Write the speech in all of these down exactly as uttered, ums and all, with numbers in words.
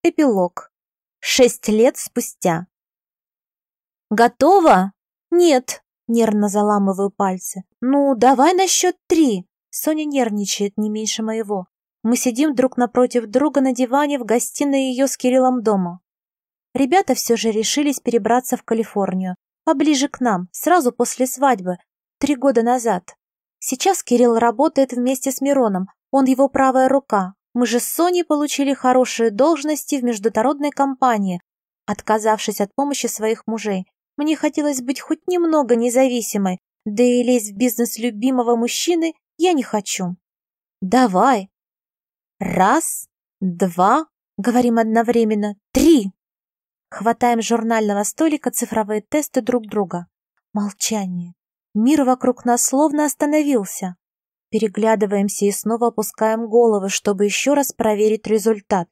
Эпилог. Шесть лет спустя. «Готово?» «Нет», — нервно заламываю пальцы. «Ну, давай на счет три». Соня нервничает не меньше моего. Мы сидим друг напротив друга на диване в гостиной ее с Кириллом дома. Ребята все же решились перебраться в Калифорнию, поближе к нам, сразу после свадьбы, три года назад. Сейчас Кирилл работает вместе с Мироном, он его правая рука. Мы же с Соней получили хорошие должности в международной компании, отказавшись от помощи своих мужей. Мне хотелось быть хоть немного независимой, да и лезть в бизнес любимого мужчины я не хочу. Давай. Раз, два, говорим одновременно, три. Хватаем с журнального столика цифровые тесты друг друга. Молчание. Мир вокруг нас словно остановился. Переглядываемся и снова опускаем головы, чтобы еще раз проверить результат.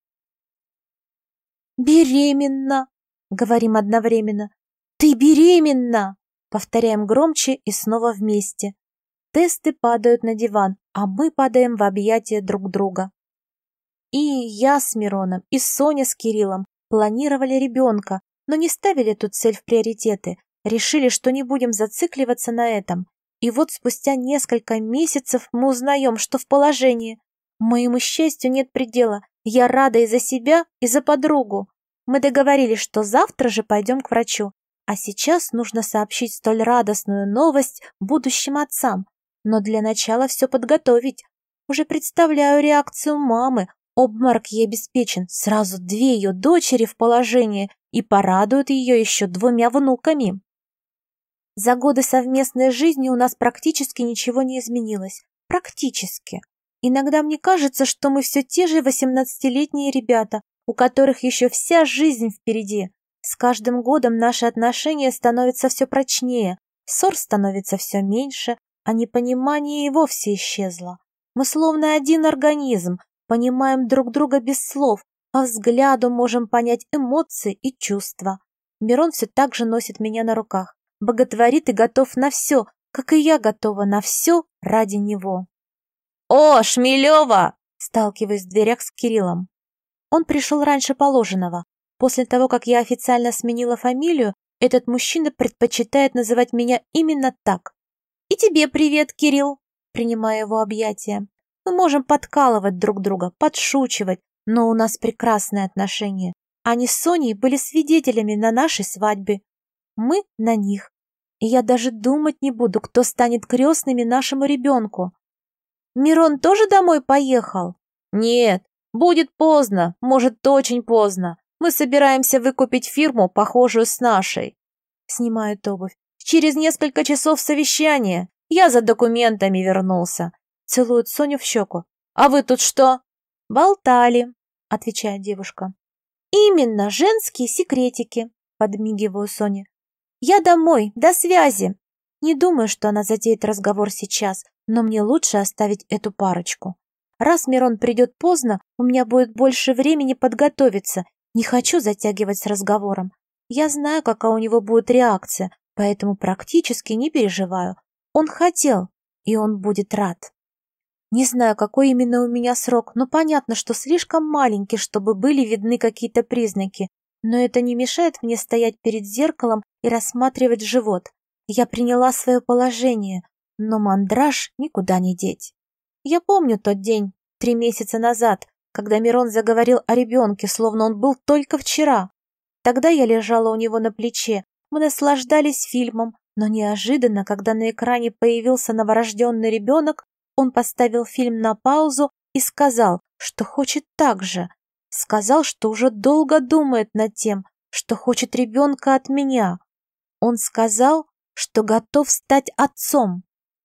«Беременна!» — говорим одновременно. «Ты беременна!» — повторяем громче и снова вместе. Тесты падают на диван, а мы падаем в объятия друг друга. И я с Мироном, и Соня с Кириллом планировали ребенка, но не ставили эту цель в приоритеты, решили, что не будем зацикливаться на этом. И вот спустя несколько месяцев мы узнаем, что в положении. Моему счастью нет предела. Я рада и за себя, и за подругу. Мы договорились, что завтра же пойдем к врачу. А сейчас нужно сообщить столь радостную новость будущим отцам. Но для начала все подготовить. Уже представляю реакцию мамы. Обморок ей обеспечен. Сразу две ее дочери в положении и порадуют ее еще двумя внуками. За годы совместной жизни у нас практически ничего не изменилось. Практически. Иногда мне кажется, что мы все те же восемнадцатилетние ребята, у которых еще вся жизнь впереди. С каждым годом наши отношения становятся все прочнее, ссор становится все меньше, а непонимание и вовсе исчезло. Мы словно один организм, понимаем друг друга без слов, по взгляду можем понять эмоции и чувства. Мирон все так же носит меня на руках. Боготворит и готов на все, как и я готова на все ради него. «О, Шмелева!» Сталкиваюсь в дверях с Кириллом. Он пришел раньше положенного. После того, как я официально сменила фамилию, этот мужчина предпочитает называть меня именно так. «И тебе привет, Кирилл!» Принимая его объятия. Мы можем подкалывать друг друга, подшучивать, но у нас прекрасные отношения. Они с Соней были свидетелями на нашей свадьбе. Мы на них. И я даже думать не буду, кто станет крестными нашему ребенку. Мирон тоже домой поехал? Нет, будет поздно, может, очень поздно. Мы собираемся выкупить фирму, похожую с нашей. Снимает обувь. Через несколько часов совещания. Я за документами вернулся. Целует Соню в щеку. А вы тут что? Болтали, отвечает девушка. Именно, женские секретики, подмигиваю Соне. «Я домой, до связи!» Не думаю, что она затеет разговор сейчас, но мне лучше оставить эту парочку. Раз Мирон придет поздно, у меня будет больше времени подготовиться. Не хочу затягивать с разговором. Я знаю, какая у него будет реакция, поэтому практически не переживаю. Он хотел, и он будет рад. Не знаю, какой именно у меня срок, но понятно, что слишком маленький, чтобы были видны какие-то признаки. Но это не мешает мне стоять перед зеркалом и рассматривать живот. Я приняла свое положение, но мандраж никуда не деть. Я помню тот день, три месяца назад, когда Мирон заговорил о ребенке, словно он был только вчера. Тогда я лежала у него на плече, мы наслаждались фильмом, но неожиданно, когда на экране появился новорожденный ребенок, он поставил фильм на паузу и сказал, что хочет так же. Сказал, что уже долго думает над тем, что хочет ребенка от меня. Он сказал, что готов стать отцом.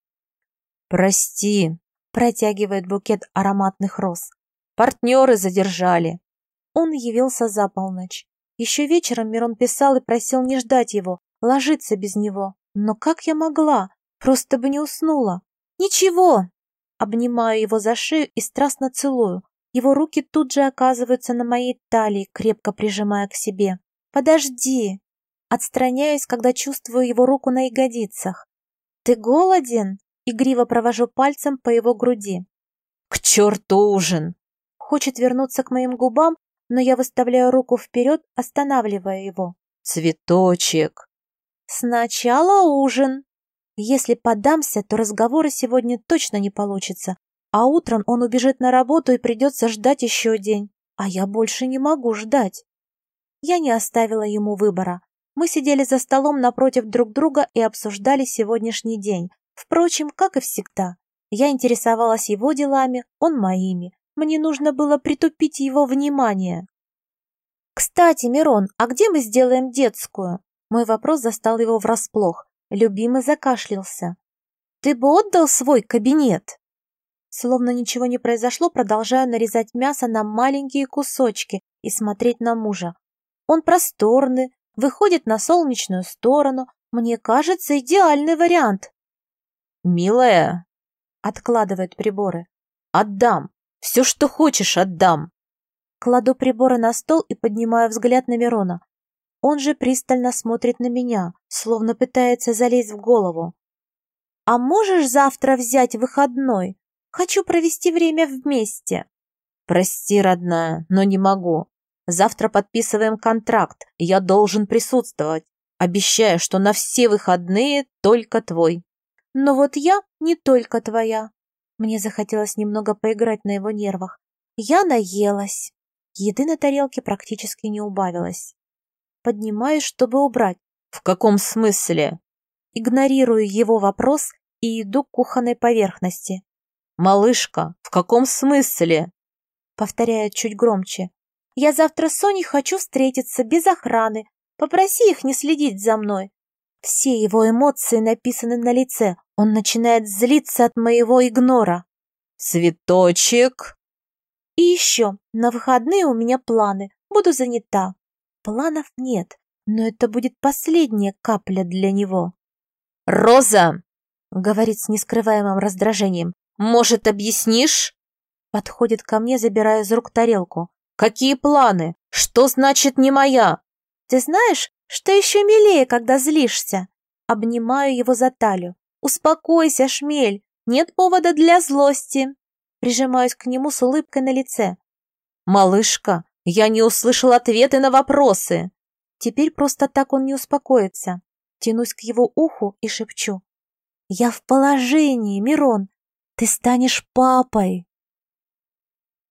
«Прости», — протягивает букет ароматных роз. «Партнеры задержали». Он явился за полночь. Еще вечером Мирон писал и просил не ждать его, ложиться без него. Но как я могла? Просто бы не уснула. «Ничего!» Обнимаю его за шею и страстно целую. Его руки тут же оказываются на моей талии, крепко прижимая к себе. «Подожди!» Отстраняюсь, когда чувствую его руку на ягодицах. «Ты голоден?» Игриво провожу пальцем по его груди. «К черту ужин!» Хочет вернуться к моим губам, но я выставляю руку вперед, останавливая его. Цветочек. Сначала ужин. Если поддамся, то разговора сегодня точно не получится, а утром он убежит на работу и придется ждать еще день, а я больше не могу ждать. Я не оставила ему выбора. Мы сидели за столом напротив друг друга и обсуждали сегодняшний день. Впрочем, как и всегда. Я интересовалась его делами, он моими. Мне нужно было притупить его внимание. «Кстати, Мирон, а где мы сделаем детскую?» Мой вопрос застал его врасплох. Любимый закашлялся. «Ты бы отдал свой кабинет?» Словно ничего не произошло, продолжаю нарезать мясо на маленькие кусочки и смотреть на мужа. Он просторный, выходит на солнечную сторону. Мне кажется, идеальный вариант. «Милая», — откладывает приборы. «отдам. Все, что хочешь, отдам». Кладу приборы на стол и поднимаю взгляд на Мирона. Он же пристально смотрит на меня, словно пытается залезть в голову. «А можешь завтра взять выходной? Хочу провести время вместе». «Прости, родная, но не могу. Завтра подписываем контракт, и я должен присутствовать. Обещаю, что на все выходные только твой». «Но вот я не только твоя». Мне захотелось немного поиграть на его нервах. Я наелась. Еды на тарелке практически не убавилось. Поднимаюсь, чтобы убрать. «В каком смысле?» Игнорирую его вопрос и иду к кухонной поверхности. «Малышка, в каком смысле?» Повторяет чуть громче. «Я завтра с Соней хочу встретиться без охраны. Попроси их не следить за мной». Все его эмоции написаны на лице. Он начинает злиться от моего игнора. «Цветочек!» И еще, на выходные у меня планы. Буду занята. Планов нет, но это будет последняя капля для него. «Роза!» — говорит с нескрываемым раздражением. «Может, объяснишь?» Подходит ко мне, забирая из рук тарелку. «Какие планы? Что значит не моя?» «Ты знаешь, что еще милее, когда злишься?» Обнимаю его за талию. «Успокойся, шмель, нет повода для злости». Прижимаюсь к нему с улыбкой на лице. «Малышка, я не услышал ответы на вопросы». Теперь просто так он не успокоится. Тянусь к его уху и шепчу. «Я в положении, Мирон. Ты станешь папой».